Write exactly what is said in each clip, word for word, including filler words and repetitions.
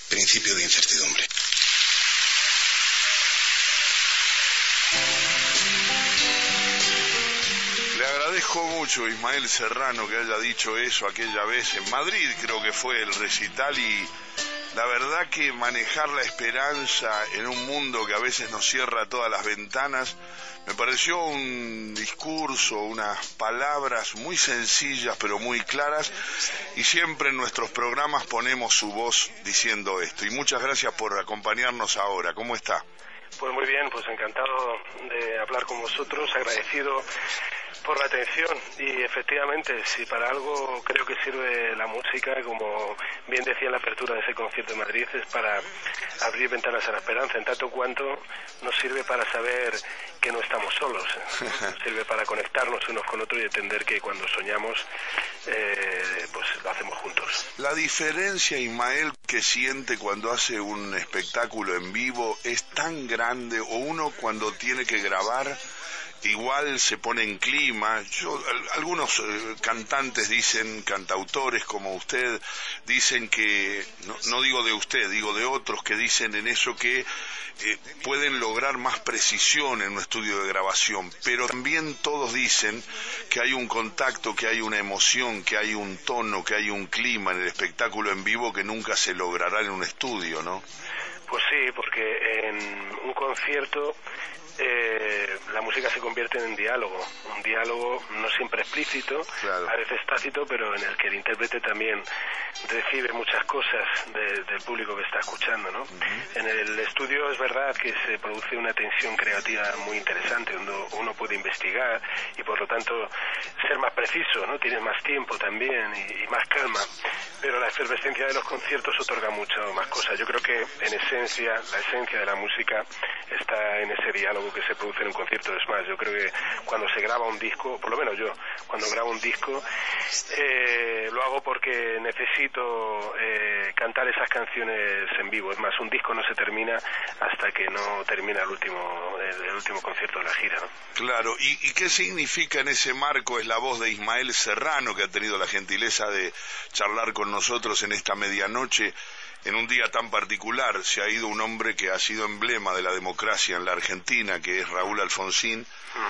principio de incertidumbre. Le agradezco mucho, Ismael Serrano, que haya dicho eso aquella vez en Madrid, creo que fue el recital, y la verdad que manejar la esperanza en un mundo que a veces nos cierra todas las ventanas, me pareció un discurso, unas palabras muy sencillas pero muy claras, y siempre en nuestros programas ponemos su voz diciendo esto. Y muchas gracias por acompañarnos ahora. ¿Cómo está? Pues muy bien, pues encantado de hablar con vosotros, agradecido por la atención, y efectivamente, si para algo creo que sirve la música, como bien decía en la apertura de ese concierto de Madrid, es para abrir ventanas a la esperanza, en tanto cuanto nos sirve para saber que no estamos solos, nos sirve para conectarnos unos con otros y entender que cuando soñamos, eh, pues lo hacemos juntos. La diferencia, Ismael, que siente cuando hace un espectáculo en vivo es tan grande, o uno cuando tiene que grabar igual se pone en clima. Yo, algunos eh, cantantes dicen, cantautores como usted, dicen que, no, no digo de usted, digo de otros que dicen en eso que eh, pueden lograr más precisión en un estudio de grabación, pero también todos dicen que hay un contacto, que hay una emoción, que hay un tono, que hay un clima en el espectáculo en vivo que nunca se logrará en un estudio, ¿no? Pues sí, porque en un concierto Eh, la música se convierte en diálogo, un diálogo no siempre explícito, claro, a veces tácito, pero en el que el intérprete también recibe muchas cosas de, del público que está escuchando, ¿no? Uh-huh. En el estudio es verdad que se produce una tensión creativa muy interesante, donde uno puede investigar y por lo tanto ser más preciso, ¿no? Tienes más tiempo también y, y más calma, pero la efervescencia de los conciertos otorga mucho más cosas. Yo creo que en esencia, la esencia de la música está en ese diálogo que se produce en un concierto. Es más, yo creo que cuando se graba un disco, por lo menos yo, cuando grabo un disco, eh, lo hago porque necesito eh, cantar esas canciones en vivo. Es más, un disco no se termina hasta que no termina el último el, el último concierto de la gira, ¿no? Claro, ¿Y, ¿y qué significa en ese marco? Es la voz de Ismael Serrano, que ha tenido la gentileza de charlar con nosotros en esta medianoche. En un día tan particular se ha ido un hombre que ha sido emblema de la democracia en la Argentina, que es Raúl Alfonsín,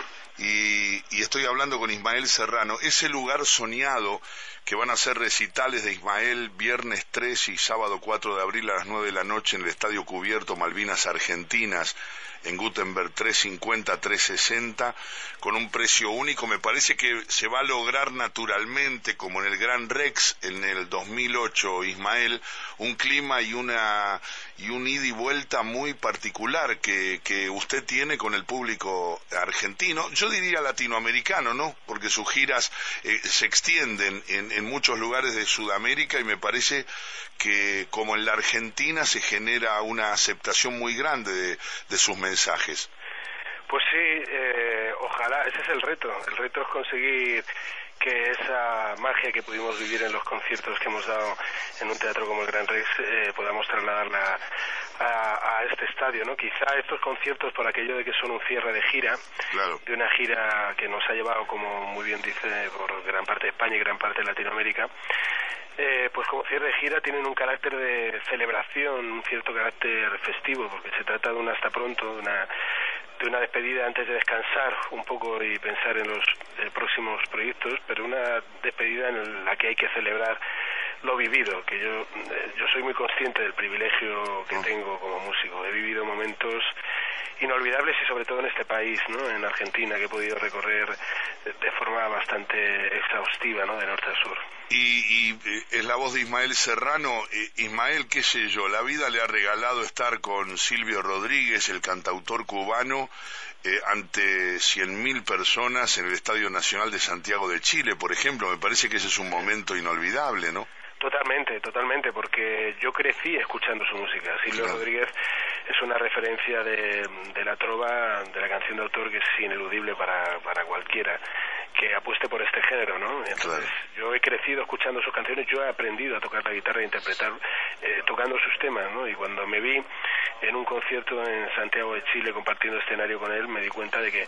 y, y estoy hablando con Ismael Serrano. Ese lugar soñado que van a ser recitales de Ismael viernes tres y sábado cuatro de abril a las nueve de la noche en el Estadio Cubierto Malvinas Argentinas, en Gutenberg trescientos cincuenta, trescientos sesenta, con un precio único. Me parece que se va a lograr naturalmente, como en el Gran Rex en el dos mil ocho, Ismael, un clima y una y un ida y vuelta muy particular que, que usted tiene con el público argentino, yo diría latinoamericano, ¿no? Porque sus giras eh, se extienden en, en muchos lugares de Sudamérica, y me parece que como en la Argentina se genera una aceptación muy grande de, de sus mensajes. Pues sí, eh, ojalá, ese es el reto. El reto es conseguir que esa magia que pudimos vivir en los conciertos que hemos dado en un teatro como el Gran Rex eh, podamos trasladarla a, a este estadio, ¿no? Quizá estos conciertos, por aquello de que son un cierre de gira, claro, de una gira que nos ha llevado, como muy bien dice, por gran parte de España y gran parte de Latinoamérica, eh, pues como cierre de gira tienen un carácter de celebración, un cierto carácter festivo, porque se trata de un hasta pronto, de una de una despedida antes de descansar un poco y pensar en los eh, próximos proyectos, pero una despedida en la que hay que celebrar lo vivido, que yo eh, yo soy muy consciente del privilegio que tengo como músico. He vivido momentos inolvidables y sobre todo en este país, ¿no? En Argentina, que he podido recorrer de forma bastante exhaustiva, ¿no? De norte a sur. Y, y es la voz de Ismael Serrano. Ismael, qué sé yo, la vida le ha regalado estar con Silvio Rodríguez, el cantautor cubano, eh, ante cien mil personas en el Estadio Nacional de Santiago de Chile, por ejemplo. Me parece que ese es un momento inolvidable, ¿no? Totalmente, totalmente, porque yo crecí escuchando su música. Silvio claro. Rodríguez es una referencia de, de la trova, de la canción de autor, que es ineludible para, para cualquiera que apueste por este género, ¿no? Entonces, claro. yo he crecido escuchando sus canciones, yo he aprendido a tocar la guitarra e interpretar eh, tocando sus temas, ¿no? Y cuando me vi en un concierto en Santiago de Chile compartiendo escenario con él, me di cuenta de que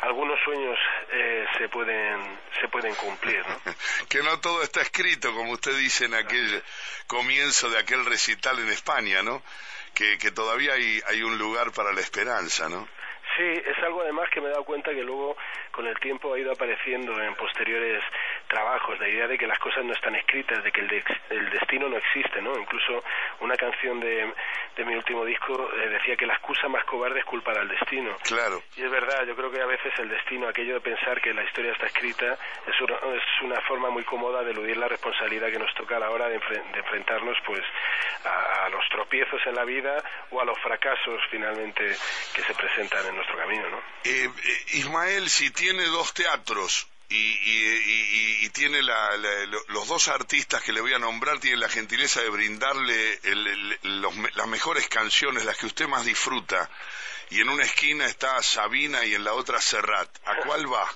algunos sueños eh, se pueden se pueden cumplir, ¿no? Que no todo está escrito, como usted dice en aquel comienzo de aquel recital en España, ¿no? Que, que todavía hay, hay un lugar para la esperanza, ¿no? Sí, es algo además que me he dado cuenta que luego con el tiempo ha ido apareciendo en posteriores trabajos, la idea de que las cosas no están escritas, de que el, de, el destino no existe, ¿no? Incluso una canción de, de mi último disco eh, decía que la excusa más cobarde es culpar al destino. Claro. Y es verdad, yo creo que a veces el destino, aquello de pensar que la historia está escrita, es una, es una forma muy cómoda de eludir la responsabilidad que nos toca a la hora de, enfre de enfrentarnos pues a, a los tropiezos en la vida o a los fracasos finalmente que se presentan en nuestro camino, ¿no? Eh, eh, Ismael, si tiene dos teatros y, y, y, y tiene la, la, los dos artistas que le voy a nombrar, tiene la gentileza de brindarle el, el, los, las mejores canciones, las que usted más disfruta, y en una esquina está Sabina y en la otra Serrat, ¿a cuál va?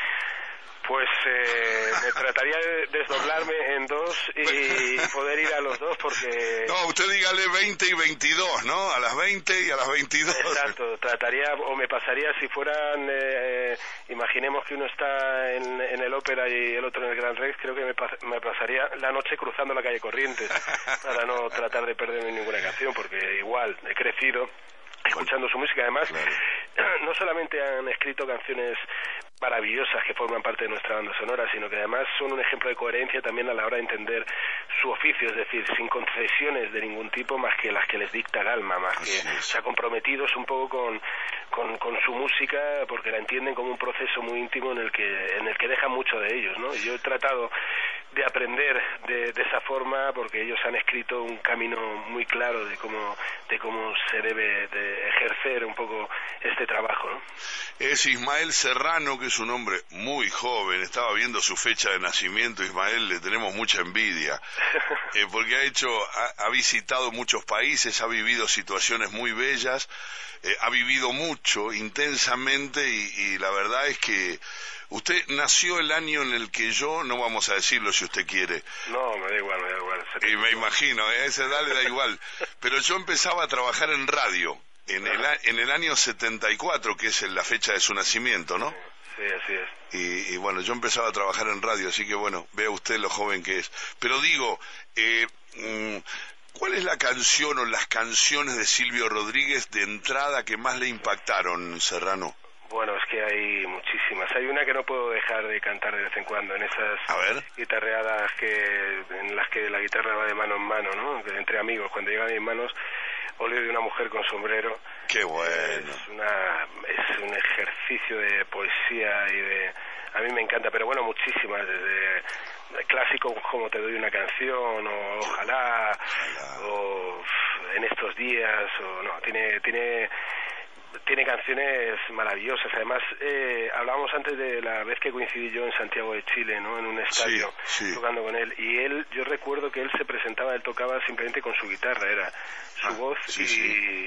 Pues eh, me trataría de desdoblarme en dos y poder ir a los dos porque... No, usted dígale veinte y veintidós, ¿no? A las veinte y a las veintidós. Exacto, trataría, o me pasaría si fueran, eh, imaginemos que uno está en, en el Ópera y el otro en el Gran Rex, creo que me, pas me pasaría la noche cruzando la calle Corrientes para no tratar de perderme ninguna canción, porque igual he crecido escuchando su música. Además, claro, no solamente han escrito canciones maravillosas que forman parte de nuestra banda sonora, sino que además son un ejemplo de coherencia también a la hora de entender su oficio, es decir, sin concesiones de ningún tipo más que las que les dicta el alma, más que, o sea, comprometidos un poco con, con, con su música, porque la entienden como un proceso muy íntimo en el que, en el que dejan mucho de ellos, ¿no? Y yo he tratado de aprender de, de esa forma porque ellos han escrito un camino muy claro de cómo, de cómo se debe de ejercer un poco este trabajo, ¿no? Es Ismael Serrano, que es un hombre muy joven. Estaba viendo su fecha de nacimiento. Ismael, le tenemos mucha envidia, eh, porque ha hecho, ha, ha visitado muchos países, ha vivido situaciones muy bellas, eh, ha vivido mucho, intensamente, y, y la verdad es que usted nació el año en el que yo, no vamos a decirlo si usted quiere. No, me da igual, me da igual. Y me imagino, a esa edad le da igual. Pero yo empezaba a trabajar en radio en el, en el año setenta y cuatro, que es la fecha de su nacimiento, ¿no? Sí, así es. Y, y bueno, yo empezaba a trabajar en radio, así que bueno, vea usted lo joven que es. Pero digo, eh, ¿cuál es la canción o las canciones de Silvio Rodríguez de entrada que más le impactaron, Serrano? Bueno, es que hay muchísimas. Hay una que no puedo dejar de cantar de vez en cuando, en esas a ver. guitarreadas que, en las que la guitarra va de mano en mano, ¿no? Entre amigos, cuando llega a mis manos, Óleo de una mujer con sombrero. ¡Qué bueno! Es, una, es un ejercicio de poesía y de... A mí me encanta, pero bueno, muchísimas, desde clásicos como Te doy una canción, o Ojalá, Ojalá. o En estos días, o no, tiene... tiene Tiene canciones maravillosas. Además, eh, hablábamos antes de la vez que coincidí yo en Santiago de Chile, ¿no? En un estadio, sí, sí. tocando con él. Y él, yo recuerdo que él se presentaba, él tocaba simplemente con su guitarra, era su ah, voz sí, y, sí.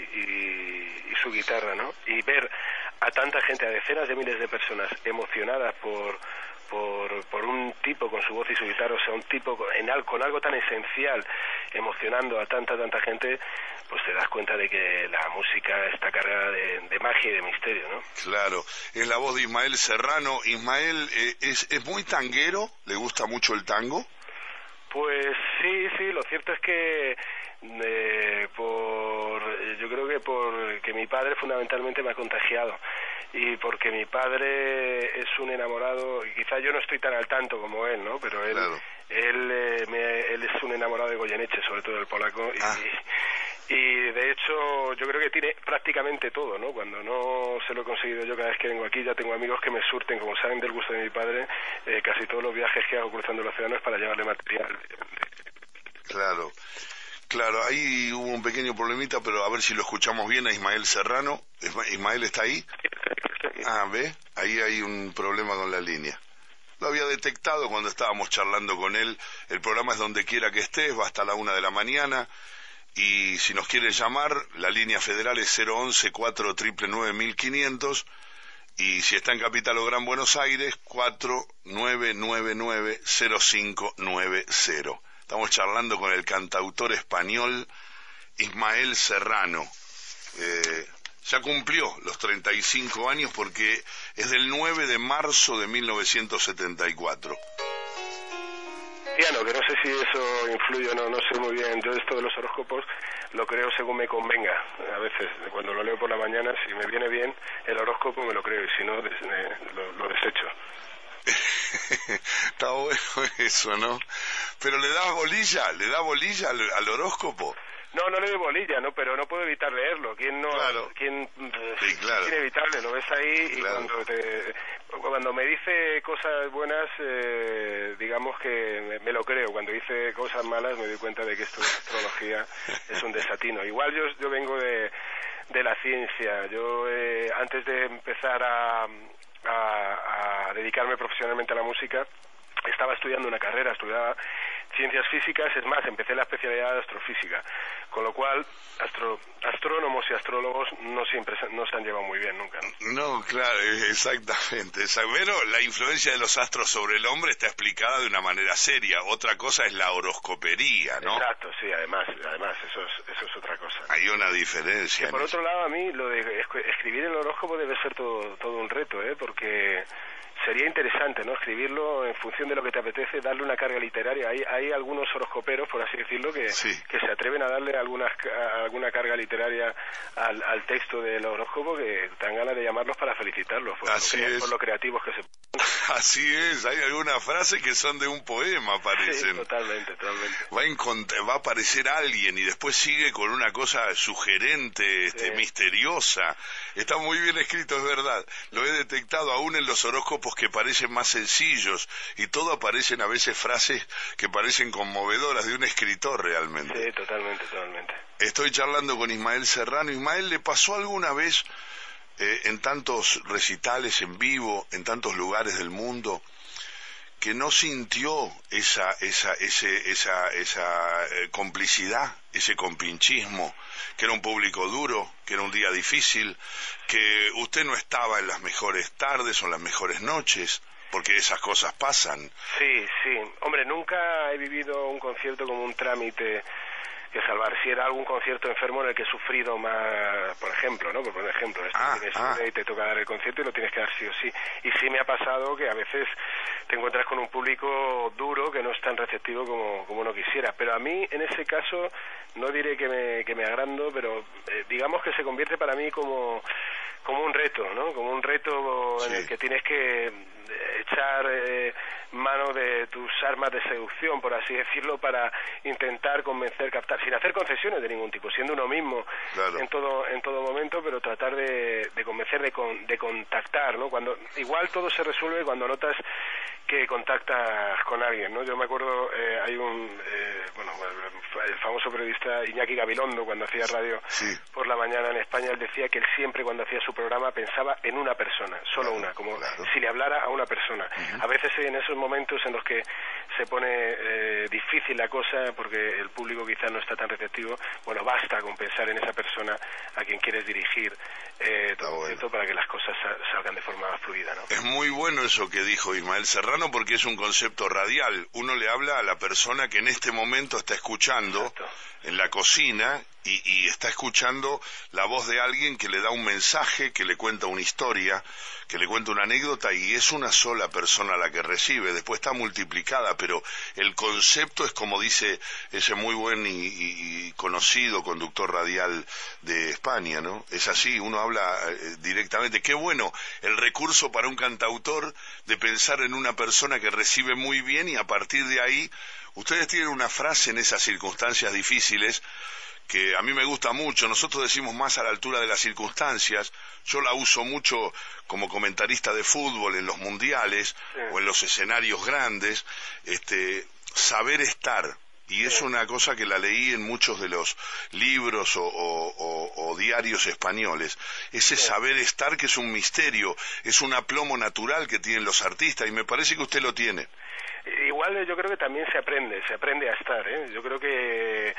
Y, y su guitarra, ¿no? Y ver a tanta gente, a decenas de miles de personas emocionadas por... Por, por un tipo con su voz y su guitarra, o sea, un tipo en al, con algo tan esencial, emocionando a tanta, tanta gente, pues te das cuenta de que la música está cargada de, de magia y de misterio, ¿no? Claro, es la voz de Ismael Serrano. Ismael, eh, es, ¿es muy tanguero? ¿Le gusta mucho el tango? Pues sí, sí, lo cierto es que eh, por yo creo que por que mi padre fundamentalmente me ha contagiado, y porque mi padre es un enamorado, y quizá yo no estoy tan al tanto como él, ¿no? Pero él claro. él, eh, me, él es un enamorado de Goyeneche, sobre todo del polaco, y, ah. y de hecho yo creo que tiene prácticamente todo, ¿no? Cuando no se lo he conseguido yo, cada vez que vengo aquí ya tengo amigos que me surten, como saben del gusto de mi padre, eh, casi todos los viajes que hago cruzando el océano es para llevarle material. Claro. Claro, ahí hubo un pequeño problemita, pero a ver si lo escuchamos bien a Ismael Serrano. Ismael, ¿está ahí? Ah, ¿ve? Ahí hay un problema con la línea. Lo había detectado cuando estábamos charlando con él. El programa es Donde Quiera que Estés, va hasta la una de la mañana. Y si nos quiere llamar, la línea federal es cero once, cuatro nueve nueve, mil quinientos. Y si está en Capital o Gran Buenos Aires, cuatro nueve nueve nueve, cero cinco nueve cero. Estamos charlando con el cantautor español Ismael Serrano. Eh, ya cumplió los treinta y cinco años porque es del nueve de marzo de mil novecientos setenta y cuatro. Piano, que no sé si eso influye o no, no sé muy bien. Yo esto de los horóscopos lo creo según me convenga. A veces, cuando lo leo por la mañana, si me viene bien el horóscopo me lo creo y si no, des, me, lo, lo desecho. Está bueno eso, ¿no? Pero le da bolilla, le da bolilla al, al horóscopo. No, no le doy bolilla, ¿no? Pero no puedo evitar leerlo. ¿Quién no? Claro. ¿Quién? Sí, claro. Es inevitable, lo ves ahí y claro. cuando te, cuando me dice cosas buenas, eh, digamos que me, me lo creo. Cuando dice cosas malas me doy cuenta de que esto de astrología es un desatino. Igual yo, yo vengo de, de la ciencia. Yo eh, antes de empezar a, a, a dedicarme profesionalmente a la música, estaba estudiando una carrera, estudiaba ciencias físicas, es más, empecé la especialidad de astrofísica, con lo cual astro, astrónomos y astrólogos no siempre se, no se han llevado muy bien nunca. No, claro, exactamente. Pero la influencia de los astros sobre el hombre está explicada de una manera seria. Otra cosa es la horoscopería, ¿no? Exacto, sí, además, además eso es, eso es otra cosa. Hay una diferencia. Que por otro lado, a mí lo de escribir el horóscopo debe ser todo, todo un reto, ¿eh? Porque sería interesante, ¿no? Escribirlo en función de lo que te apetece, darle una carga literaria. Hay, hay algunos horoscoperos, por así decirlo, que, sí. que se atreven a darle algunas, alguna carga literaria al, al texto del horóscopo que dan ganas de llamarlos para felicitarlos por, así lo, que, es. por lo creativos que se ponen. Así es, hay algunas frases que son de un poema, parecen. Sí, totalmente, totalmente. Va a, encont- va a aparecer alguien y después sigue con una cosa sugerente, este, sí. misteriosa. Está muy bien escrito, es verdad. Lo he detectado aún en los horóscopos que parecen más sencillos y todo aparecen a veces frases que parecen conmovedoras de un escritor realmente. Sí, totalmente, totalmente. Estoy charlando con Ismael Serrano. Ismael, ¿le pasó alguna vez eh, en tantos recitales en vivo, en tantos lugares del mundo, que no sintió esa esa ese esa esa eh, complicidad, ese compinchismo, que era un público duro, que era un día difícil, que usted no estaba en las mejores tardes o en las mejores noches, porque esas cosas pasan? Sí, sí. Hombre, nunca he vivido un concierto como un trámite que salvar. Si era algún concierto enfermo en el que he sufrido más, por ejemplo, ¿no? Por poner ejemplo, esto ah, tienes ah. y te toca dar el concierto y lo tienes que dar sí o sí. Y sí me ha pasado que a veces te encuentras con un público duro que no es tan receptivo como, como uno quisiera. Pero a mí, en ese caso, no diré que me, que me agrando, pero eh, digamos que se convierte para mí como, como un reto, ¿no? Como un reto sí. en el que tienes que echar eh, mano de tus armas de seducción, por así decirlo, para intentar convencer, captar, sin hacer concesiones de ningún tipo, siendo uno mismo claro. en todo en todo momento, pero tratar de, de convencer, de, con, de contactar, ¿no? Cuando igual todo se resuelve cuando notas que contactas con alguien, ¿no? Yo me acuerdo, eh, hay un, eh, bueno, el famoso periodista Iñaki Gabilondo, cuando hacía radio sí. por la mañana en España, él decía que él siempre cuando hacía su programa pensaba en una persona, solo claro, una, como claro. si le hablara a una persona. Uh-huh. A veces en esos momentos en los que se pone eh, difícil la cosa porque el público quizás no está tan receptivo, bueno, basta con pensar en esa persona a quien quieres dirigir eh, todo bueno. cierto, para que las cosas salgan de forma fluida, ¿no? Es muy bueno eso que dijo Ismael Serrano, porque es un concepto radial. Uno le habla a la persona que en este momento está escuchando Exacto. en la cocina y, y está escuchando la voz de alguien que le da un mensaje, que le cuenta una historia, que le cuenta una anécdota, y es una sola persona la que recibe. Después está multiplicada, pero el concepto es como dice ese muy buen y, y, y conocido conductor radial de España, ¿no? Es así, uno habla eh, directamente. Qué bueno el recurso para un cantautor de pensar en una persona que recibe muy bien, y a partir de ahí ustedes tienen una frase en esas circunstancias difíciles que a mí me gusta mucho. Nosotros decimos más a la altura de las circunstancias. Yo la uso mucho como comentarista de fútbol en los mundiales, sí, o en los escenarios grandes, este, saber estar. Y sí, es una cosa que la leí en muchos de los libros o, o, o, o diarios españoles. Ese sí, saber estar, que es un misterio, es un aplomo natural que tienen los artistas, y me parece que usted lo tiene. Igual yo creo que también se aprende, se aprende a estar, ¿eh? Yo creo que...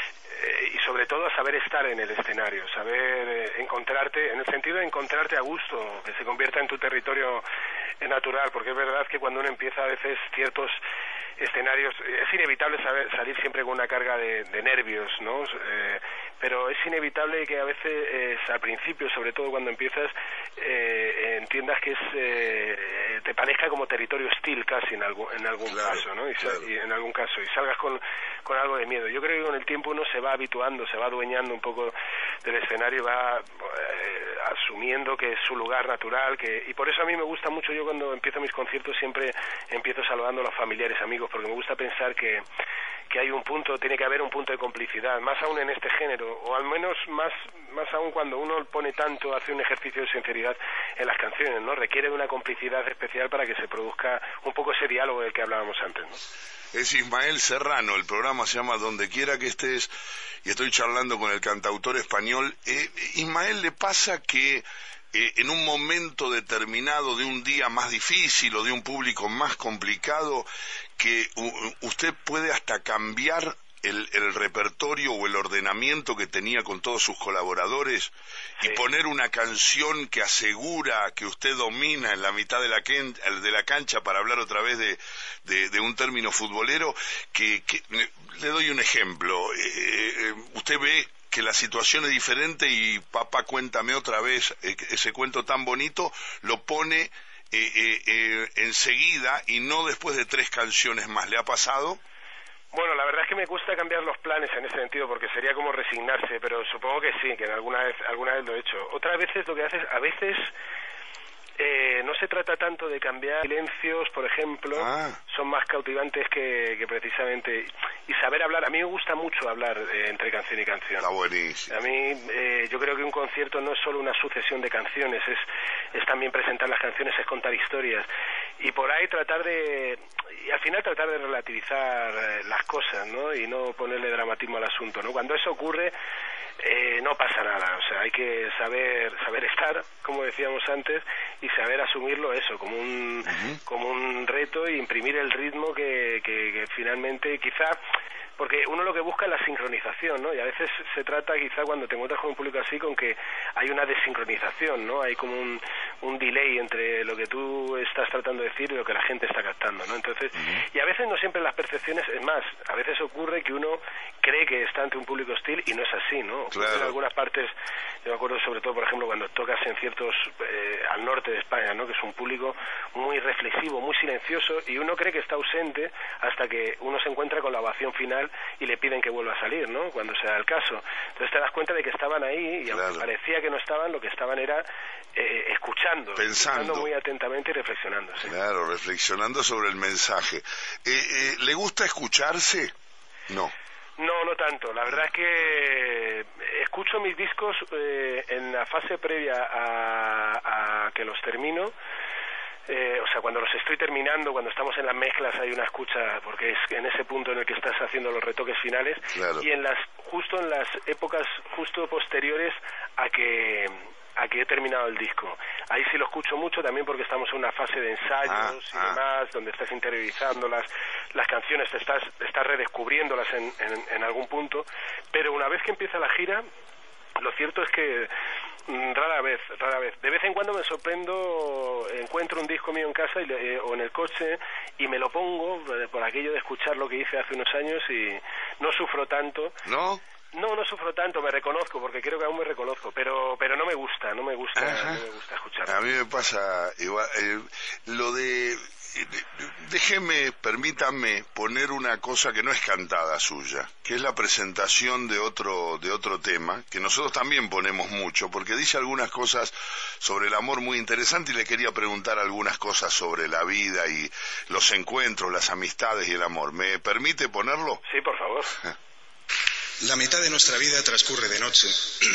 y sobre todo a saber estar en el escenario, saber eh, encontrarte, en el sentido de encontrarte a gusto, que se convierta en tu territorio natural, porque es verdad que cuando uno empieza a veces ciertos escenarios, es inevitable saber, salir siempre con una carga de, de nervios, ¿no? Eh, pero es inevitable que a veces eh, al principio, sobre todo cuando empiezas, eh, entiendas que es eh, te parezca como territorio hostil casi en algún en algún claro, caso, ¿no? Y, claro. y en algún caso y salgas con con algo de miedo. Yo creo que con el tiempo uno se va habituando, se va adueñando un poco del escenario, va eh, asumiendo que es su lugar natural, que y por eso a mí me gusta mucho, yo cuando empiezo mis conciertos siempre empiezo saludando a los familiares, amigos, porque me gusta pensar que que hay un punto, tiene que haber un punto de complicidad, más aún en este género, o al menos más más aún cuando uno pone tanto, hace un ejercicio de sinceridad en las canciones, ¿no? Requiere de una complicidad especial para que se produzca un poco ese diálogo del que hablábamos antes, ¿no? Es Ismael Serrano, el programa se llama Donde Quiera que Estés, y estoy charlando con el cantautor español. Eh, Ismael, ¿le pasa que eh, en un momento determinado de un día más difícil o de un público más complicado, que uh, usted puede hasta cambiar el, el repertorio o el ordenamiento que tenía con todos sus colaboradores y sí. poner una canción que asegura que usted domina en la mitad de la, quen, de la cancha, para hablar otra vez de, de, de un término futbolero, que, que le doy un ejemplo, eh, eh, usted ve que la situación es diferente y papá, cuéntame otra vez, eh, ese cuento tan bonito, lo pone Eh, eh, eh, enseguida y no después de tres canciones más. ¿Le ha pasado? Bueno, la verdad es que me gusta cambiar los planes en ese sentido, porque sería como resignarse, pero supongo que sí, que en alguna vez alguna vez lo he hecho. Otras veces lo que haces, a veces eh, no se trata tanto de cambiar silencios, por ejemplo, ah. son más cautivantes que, que precisamente, y saber hablar. A mí me gusta mucho hablar eh, entre canción y canción. Está buenísimo. A mí eh, yo creo que un concierto no es solo una sucesión de canciones, es es también presentar las canciones, es contar historias, y por ahí tratar de, y al final tratar de relativizar eh, las cosas, ¿no? Y no ponerle dramatismo al asunto, ¿no? Cuando eso ocurre, eh, no pasa nada, o sea, hay que saber saber estar, como decíamos antes, y saber asumirlo eso, como un uh-huh. como un reto, y imprimir el ritmo que, que, que finalmente quizá... Porque uno lo que busca es la sincronización, ¿no? Y a veces se trata, quizá cuando te encuentras con un público así, con que hay una desincronización, ¿no? Hay como un, un delay entre lo que tú estás tratando de decir y lo que la gente está captando, ¿no? Entonces, y a veces no siempre las percepciones, es más, a veces ocurre que uno cree que está ante un público hostil y no es así, ¿no? Claro. En algunas partes, yo me acuerdo sobre todo, por ejemplo, cuando tocas en ciertos, eh, al norte de España, ¿no? Que es un público muy reflexivo, muy silencioso, y uno cree que está ausente hasta que uno se encuentra con la ovación final y le piden que vuelva a salir, ¿no? Cuando se da el caso. Entonces te das cuenta de que estaban ahí y claro. aunque parecía que no estaban, lo que estaban era eh, escuchando, pensando escuchando muy atentamente y reflexionando. ¿Sí? Claro, reflexionando sobre el mensaje. Eh, eh, ¿Le gusta escucharse? No. No, no tanto. La verdad es que escucho mis discos eh, en la fase previa a, a que los termino. Eh, o sea, cuando los estoy terminando, cuando estamos en las mezclas, hay una escucha, porque es en ese punto en el que estás haciendo los retoques finales, claro. y en las justo en las épocas justo posteriores a que a que he terminado el disco. Ahí sí lo escucho mucho, también porque estamos en una fase de ensayos ah, y ah. demás, donde estás interiorizando las, las canciones, te estás, estás redescubriéndolas en, en, en algún punto, pero una vez que empieza la gira, lo cierto es que rara vez, rara vez. De vez en cuando me sorprendo, encuentro un disco mío en casa y le, eh, o en el coche y me lo pongo eh, por aquello de escuchar lo que hice hace unos años y no sufro tanto. ¿No? No, no sufro tanto, me reconozco, porque creo que aún me reconozco, pero pero no me gusta, no me gusta, Ajá. no me gusta escuchar. A mí me pasa igual, eh, lo de... Déjeme, permítame poner una cosa que no es cantada suya, que es la presentación de otro de otro tema, que nosotros también ponemos mucho, porque dice algunas cosas sobre el amor muy interesantes y le quería preguntar algunas cosas sobre la vida y los encuentros, las amistades y el amor. ¿Me permite ponerlo? Sí, por favor. La mitad de nuestra vida transcurre de noche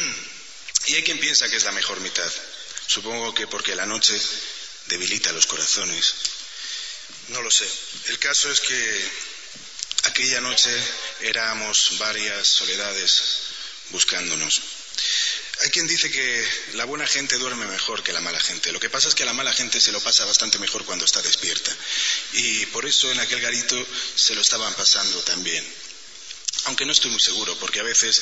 y hay quien piensa que es la mejor mitad. Supongo que porque la noche debilita los corazones. No lo sé. El caso es que aquella noche éramos varias soledades buscándonos. Hay quien dice que la buena gente duerme mejor que la mala gente. Lo que pasa es que a la mala gente se lo pasa bastante mejor cuando está despierta. Y por eso en aquel garito se lo estaban pasando también. Aunque no estoy muy seguro, porque a veces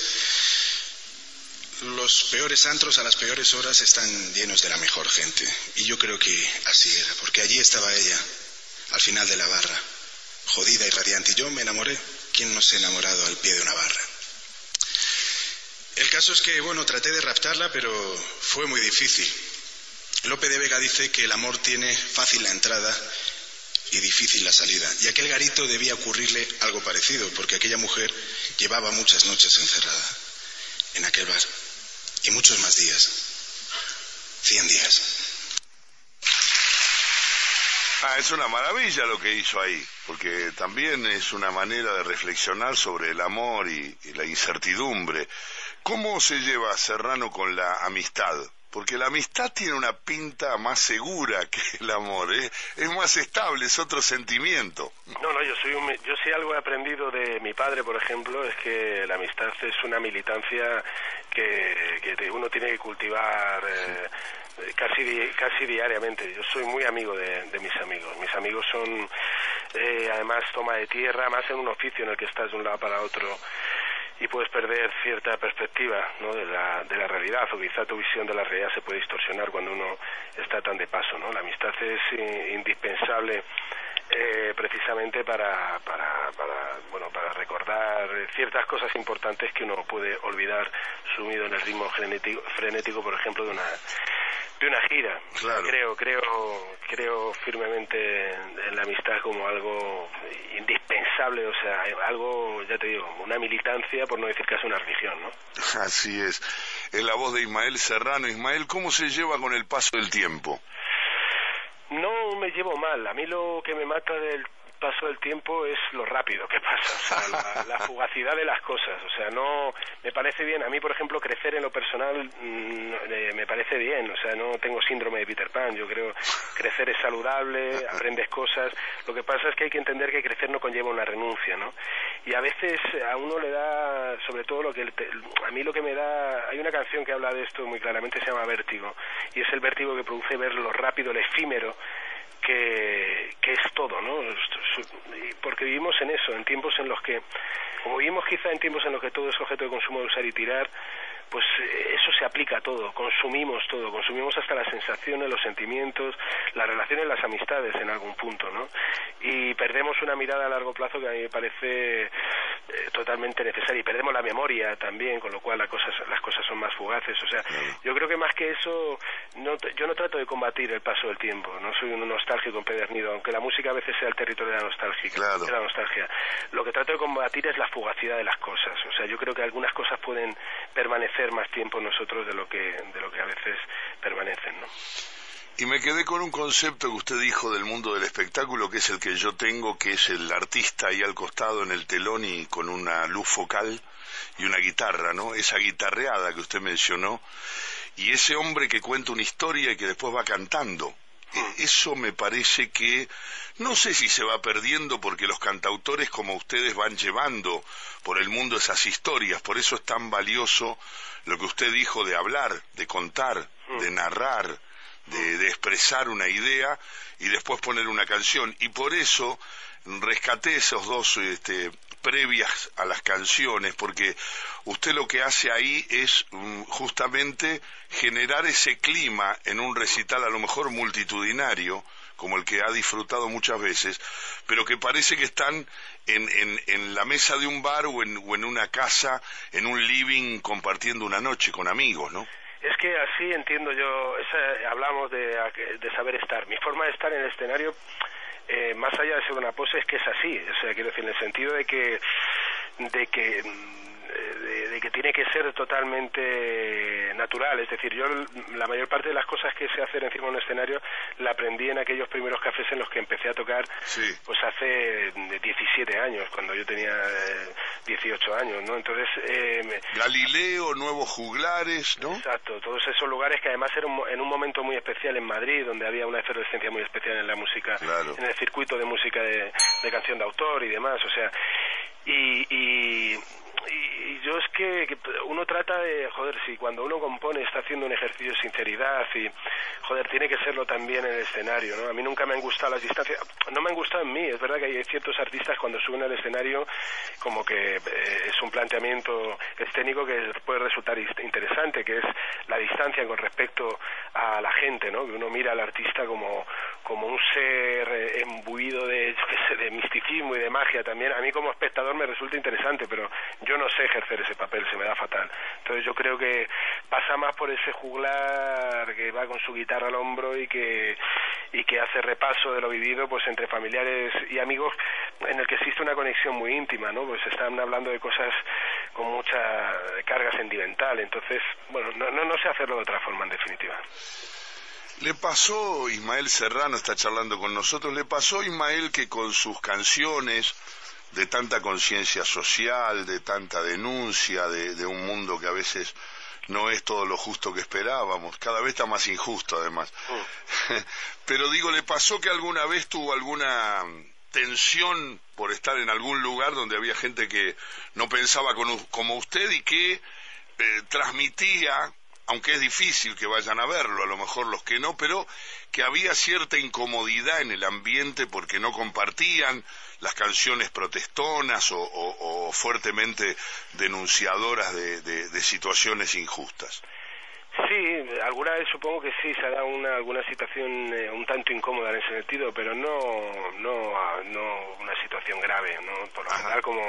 los peores antros a las peores horas están llenos de la mejor gente. Y yo creo que así era, porque allí estaba ella, al final de la barra, jodida y radiante. Y yo me enamoré. ¿Quién no se ha enamorado al pie de una barra? El caso es que, bueno, traté de raptarla, pero fue muy difícil. Lope de Vega dice que el amor tiene fácil la entrada y difícil la salida. Y a aquel garito debía ocurrirle algo parecido, porque aquella mujer llevaba muchas noches encerrada en aquel bar. Y muchos más días. Cien días. Ah, es una maravilla lo que hizo ahí, porque también es una manera de reflexionar sobre el amor y, y la incertidumbre. ¿Cómo se lleva Serrano con la amistad? Porque la amistad tiene una pinta más segura que el amor, ¿eh? Es más estable, es otro sentimiento. No, no, yo soy un, yo sí algo he aprendido de mi padre, por ejemplo, es que la amistad es una militancia que, que uno tiene que cultivar eh, casi casi diariamente. Yo soy muy amigo de, de mis amigos. Mis amigos son, eh, además, toma de tierra, más en un oficio en el que estás de un lado para otro y puedes perder cierta perspectiva, ¿no?, de la de la realidad, o quizá tu visión de la realidad se puede distorsionar cuando uno está tan de paso, ¿no? La amistad es eh, indispensable eh, precisamente para, para, para, bueno, para recordar ciertas cosas importantes que uno puede olvidar sumido en el ritmo frenético, frenético por ejemplo, de una de una gira. Claro. Creo, creo, creo firmemente en la amistad como algo indispensable, o sea, algo, ya te digo, una militancia, por no decir casi una religión, ¿no? Así es. Es la voz de Ismael Serrano. Ismael, ¿cómo se lleva con el paso del tiempo? No me llevo mal. A mí lo que me mata del paso del tiempo es lo rápido que pasa, o sea, la, la fugacidad de las cosas. O sea, no me parece bien. A mí, por ejemplo, crecer en lo personal mmm, eh, me parece bien. O sea, no tengo síndrome de Peter Pan. Yo creo crecer es saludable, aprendes cosas. Lo que pasa es que hay que entender que crecer no conlleva una renuncia, ¿no? Y a veces a uno le da, sobre todo lo que el te, a mí lo que me da, hay una canción que habla de esto muy claramente, se llama Vértigo, y es el vértigo que produce ver lo rápido, lo efímero que, que es todo, ¿no? Porque vivimos en eso, en tiempos en los que, como vivimos quizá en tiempos en los que todo es objeto de consumo, de usar y tirar, pues eso se aplica a todo, consumimos todo, consumimos hasta las sensaciones, los sentimientos, las relaciones, las amistades en algún punto, ¿no? Y perdemos una mirada a largo plazo que a mí me parece eh, totalmente necesaria, y perdemos la memoria también, con lo cual las cosas, las cosas son más fugaces. O sea, yo creo que más que eso, no, yo no trato de combatir el paso del tiempo, no soy un nostálgico empedernido, aunque la música a veces sea el territorio de la nostalgia, claro. de la nostalgia. Lo que trato de combatir es la fugacidad de las cosas. O sea, yo creo que algunas cosas pueden permanecer más tiempo en nosotros de lo que de lo que a veces permanecen, ¿no? Y me quedé con un concepto que usted dijo del mundo del espectáculo, que es el que yo tengo, que es el artista ahí al costado en el telón y con una luz focal y una guitarra, ¿no? Esa guitarreada que usted mencionó, y ese hombre que cuenta una historia y que después va cantando. Eso me parece que, no sé si se va perdiendo, porque los cantautores como ustedes van llevando por el mundo esas historias. Por eso es tan valioso lo que usted dijo de hablar, de contar, de narrar, de, de expresar una idea y después poner una canción. Y por eso rescaté esos dos este, previas a las canciones, porque usted lo que hace ahí es um, justamente generar ese clima en un recital a lo mejor multitudinario, como el que ha disfrutado muchas veces, pero que parece que están en, en, en la mesa de un bar o en, o en una casa, en un living, compartiendo una noche con amigos, ¿no? Es que así entiendo yo, esa, hablamos de, de saber estar. Mi forma de estar en el escenario, eh, más allá de ser una pose, es que es así. O sea, quiero decir, en el sentido de que de que de, de que tiene que ser totalmente natural. Es decir, yo la mayor parte de las cosas que sé hacer encima de un escenario la aprendí en aquellos primeros cafés en los que empecé a tocar, sí. Pues hace diecisiete años, cuando yo tenía eh, dieciocho años, ¿no? Entonces eh, Galileo, Nuevos Juglares, ¿no? Exacto, todos esos lugares que además eran en un momento muy especial en Madrid, donde había una efervescencia muy especial en la música, claro. En el circuito de música de, de canción de autor y demás, o sea, y, y y yo es que, que uno trata de, joder, si cuando uno compone está haciendo un ejercicio de sinceridad y, joder, tiene que serlo también en el escenario, ¿no? A mí nunca me han gustado las distancias, no me han gustado en mí, es verdad que hay ciertos artistas cuando suben al escenario como que eh, es un planteamiento escénico que puede resultar interesante, que es la distancia con respecto a la gente, ¿no? Que uno mira al artista como, como un ser eh, embuido de, yo qué sé, de misticismo y de magia también. A mí como espectador me resulta interesante, pero yo no sé ejercer ese papel, se me da fatal. Entonces yo creo que pasa más por ese juglar que va con su guitarra al hombro y que y que hace repaso de lo vivido pues entre familiares y amigos, en el que existe una conexión muy íntima, ¿no? Pues están hablando de cosas con mucha carga sentimental, entonces, bueno, no, no, no sé hacerlo de otra forma, en definitiva. Le pasó, Ismael Serrano está charlando con nosotros, le pasó, Ismael, que con sus canciones de tanta conciencia social, de tanta denuncia, de, de un mundo que a veces no es todo lo justo que esperábamos, cada vez está más injusto además. Mm. Pero digo, ¿le pasó que alguna vez tuvo alguna tensión por estar en algún lugar donde había gente que no pensaba con, como usted y que eh, transmitía, aunque es difícil que vayan a verlo, a lo mejor los que no, pero que había cierta incomodidad en el ambiente porque no compartían las canciones protestonas o, o, o fuertemente denunciadoras de, de, de situaciones injustas? Sí, alguna vez supongo que sí se ha dado una, alguna situación eh, un tanto incómoda en ese sentido, pero no no no una situación grave, ¿no? Por lo general, como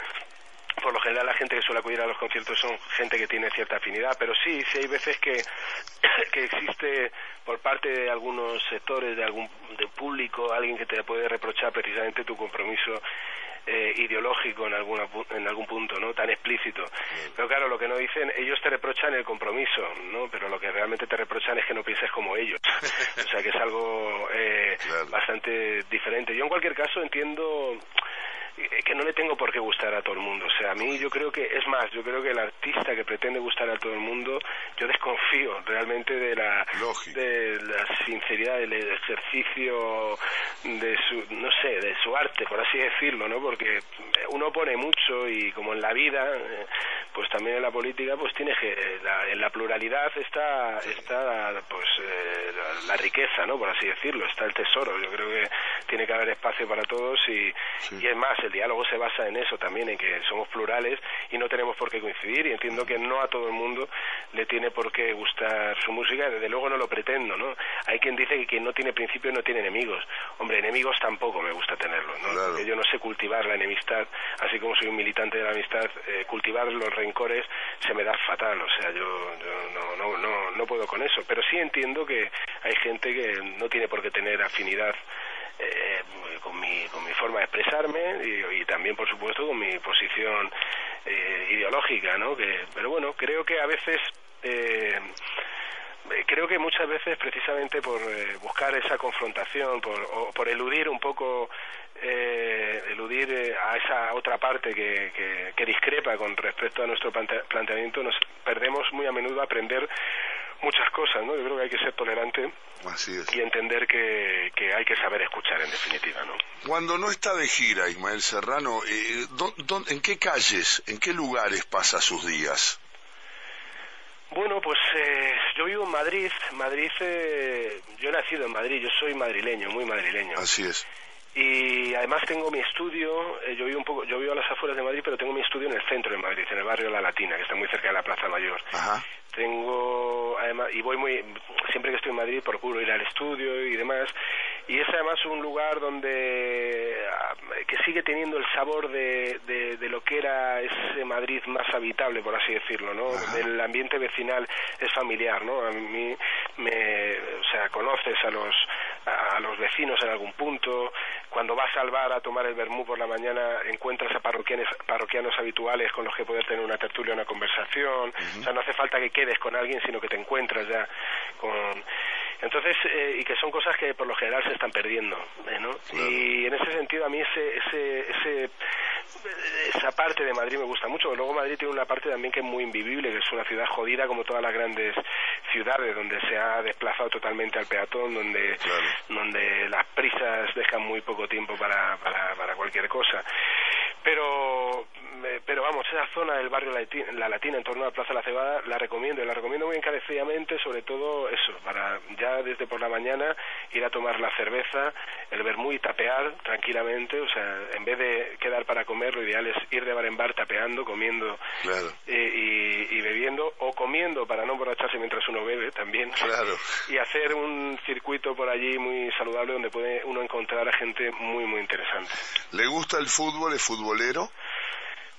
por lo general la gente que suele acudir a los conciertos son gente que tiene cierta afinidad, pero sí, sí hay veces que que existe por parte de algunos sectores, de algún de público, alguien que te puede reprochar precisamente tu compromiso Eh, ideológico en alguna en algún punto, ¿no? Tan explícito. Pero claro, lo que no dicen, ellos te reprochan el compromiso, ¿no? Pero lo que realmente te reprochan es que no pienses como ellos. O sea que es algo eh, claro. bastante diferente. Yo en cualquier caso entiendo que no le tengo por qué gustar a todo el mundo. O sea, a mí yo creo que, es más, yo creo que el artista que pretende gustar a todo el mundo, yo desconfío realmente de la Lógico. de la sinceridad, del ejercicio de su, no sé, de su arte, por así decirlo, ¿no? Porque uno pone mucho y como en la vida, pues también en la política, pues tienes que, la, en la pluralidad está, está pues eh, la, la riqueza, ¿no? Por así decirlo, está el tesoro. Yo creo que tiene que haber espacio para todos y, sí. y es más, el diálogo se basa en eso también, en que somos plurales y no tenemos por qué coincidir, y entiendo que no a todo el mundo le tiene por qué gustar su música, desde luego no lo pretendo, ¿no? Hay quien dice que quien no tiene principios no tiene enemigos. Hombre, enemigos tampoco me gusta tenerlos, ¿no? Claro. Porque yo no sé cultivar la enemistad, así como soy un militante de la amistad, eh, cultivar los rencores se me da fatal, o sea, yo, yo no, no, no, no puedo con eso, pero sí entiendo que hay gente que no tiene por qué tener afinidad Eh, con mi con mi forma de expresarme y, y también por supuesto con mi posición eh, ideológica, ¿no? Que, pero bueno, creo que a veces eh, creo que muchas veces precisamente por eh, buscar esa confrontación, por o por eludir un poco eh, eludir eh, a esa otra parte que, que, que discrepa con respecto a nuestro plante planteamiento, nos perdemos muy a menudo a aprender muchas cosas, ¿no? Yo creo que hay que ser tolerante. Así es. Y entender que, que hay que saber escuchar, en definitiva, ¿no? Cuando no está de gira, Ismael Serrano, eh, ¿dó, dó, ¿en qué calles, en qué lugares pasa sus días? Bueno, pues eh, yo vivo en Madrid. Madrid, eh, yo he nacido en Madrid, yo soy madrileño, muy madrileño. Así es. Y además tengo mi estudio, eh, yo vivo un poco, yo vivo a las afueras de Madrid, pero tengo mi estudio en el centro de Madrid, en el barrio La Latina, que está muy cerca de la Plaza Mayor. Ajá. Tengo, además, y voy muy, siempre que estoy en Madrid procuro ir al estudio y demás, y es además un lugar donde, que sigue teniendo el sabor de, de, de lo que era ese Madrid más habitable, por así decirlo, ¿no? Ajá. El ambiente vecinal es familiar, ¿no? A mí me, o sea, conoces a los, a los vecinos en algún punto. Cuando vas al bar a tomar el vermú por la mañana, encuentras a parroquianos, parroquianos habituales con los que poder tener una tertulia, una conversación. Uh-huh. O sea, no hace falta que quedes con alguien, sino que te encuentras ya con... Entonces, eh, y que son cosas que por lo general se están perdiendo, ¿eh, ¿no? Claro. Y en ese sentido a mí ese, ese, ese, esa parte de Madrid me gusta mucho. Luego Madrid tiene una parte también que es muy invivible, que es una ciudad jodida como todas las grandes ciudades, donde se ha desplazado totalmente al peatón, donde, claro. donde las prisas dejan muy poco tiempo para, para, para cualquier cosa. Pero, pero vamos, esa zona del barrio La Latina en torno a la Plaza La Cebada la recomiendo, y la recomiendo muy encarecidamente, sobre todo eso, para ya desde por la mañana ir a tomar la cerveza, el vermú y tapear tranquilamente, o sea, en vez de quedar para comer, lo ideal es ir de bar en bar tapeando, comiendo claro. y, y, y bebiendo, o comiendo para no emborracharse mientras uno bebe también, claro. y hacer un circuito por allí muy saludable donde puede uno encontrar a gente muy, muy interesante. ¿Le gusta el fútbol? ¿Es futbolero?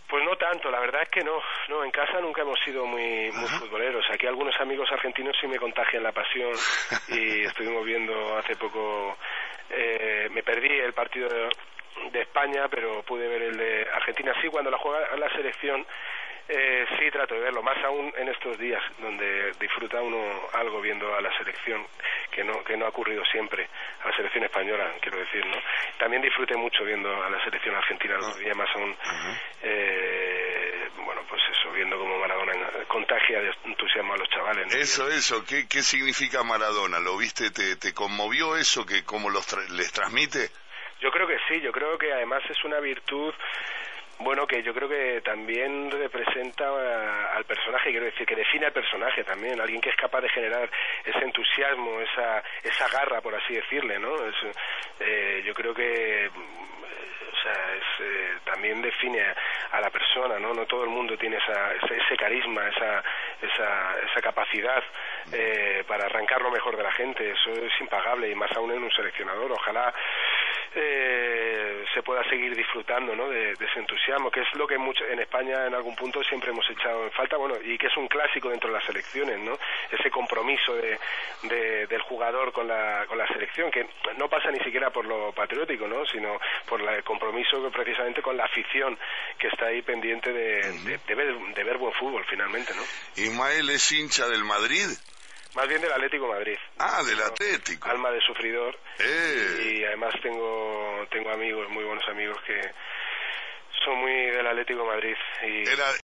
Pues no tanto, la verdad es que no, no, en casa nunca hemos sido muy, muy futboleros. Aquí algunos amigos argentinos sí me contagian la pasión y estuvimos viendo hace poco, eh, me perdí el partido de, de España, pero pude ver el de Argentina. Sí, cuando la juega la selección, eh, sí trato de verlo, más aún en estos días, donde disfruta uno algo viendo a la selección, que no que no ha ocurrido siempre, a la selección española, quiero decir, ¿no? También disfruté mucho viendo a la selección argentina el otro día, más aún, uh-huh. eh, bueno, pues eso, viendo cómo Maradona contagia de entusiasmo a los chavales, ¿no? Eso, eso, ¿qué, qué significa Maradona? ¿Lo viste? ¿Te, te conmovió eso? que ¿Cómo los tra- les transmite? Yo creo que sí, yo creo que además es una virtud, bueno, que yo creo que también representa a, al personaje, quiero decir, que define al personaje también, alguien que es capaz de generar ese entusiasmo, esa esa garra, por así decirle, ¿no? Es, eh, yo creo que, o sea, es, eh, también define a, a la persona, ¿no? No todo el mundo tiene esa, ese, ese carisma, esa esa esa capacidad eh, para arrancar lo mejor de la gente, eso es impagable, y más aún en un seleccionador. Ojalá Eh, se pueda seguir disfrutando, ¿no? de, de ese entusiasmo, que es lo que mucho, en España en algún punto siempre hemos echado en falta, bueno, y que es un clásico dentro de las selecciones, ¿no? Ese compromiso de, de, del jugador con la, con la selección, que no pasa ni siquiera por lo patriótico, ¿no? Sino por la, el compromiso que precisamente con la afición que está ahí pendiente de, uh-huh. de, de, ver, de ver buen fútbol finalmente, ¿no? ¿Ismael es hincha del Madrid? Más bien del Atlético de Madrid. Ah, del Atlético. Alma de sufridor. Eh. Y además tengo tengo amigos, muy buenos amigos que son muy del Atlético de Madrid. Y Era,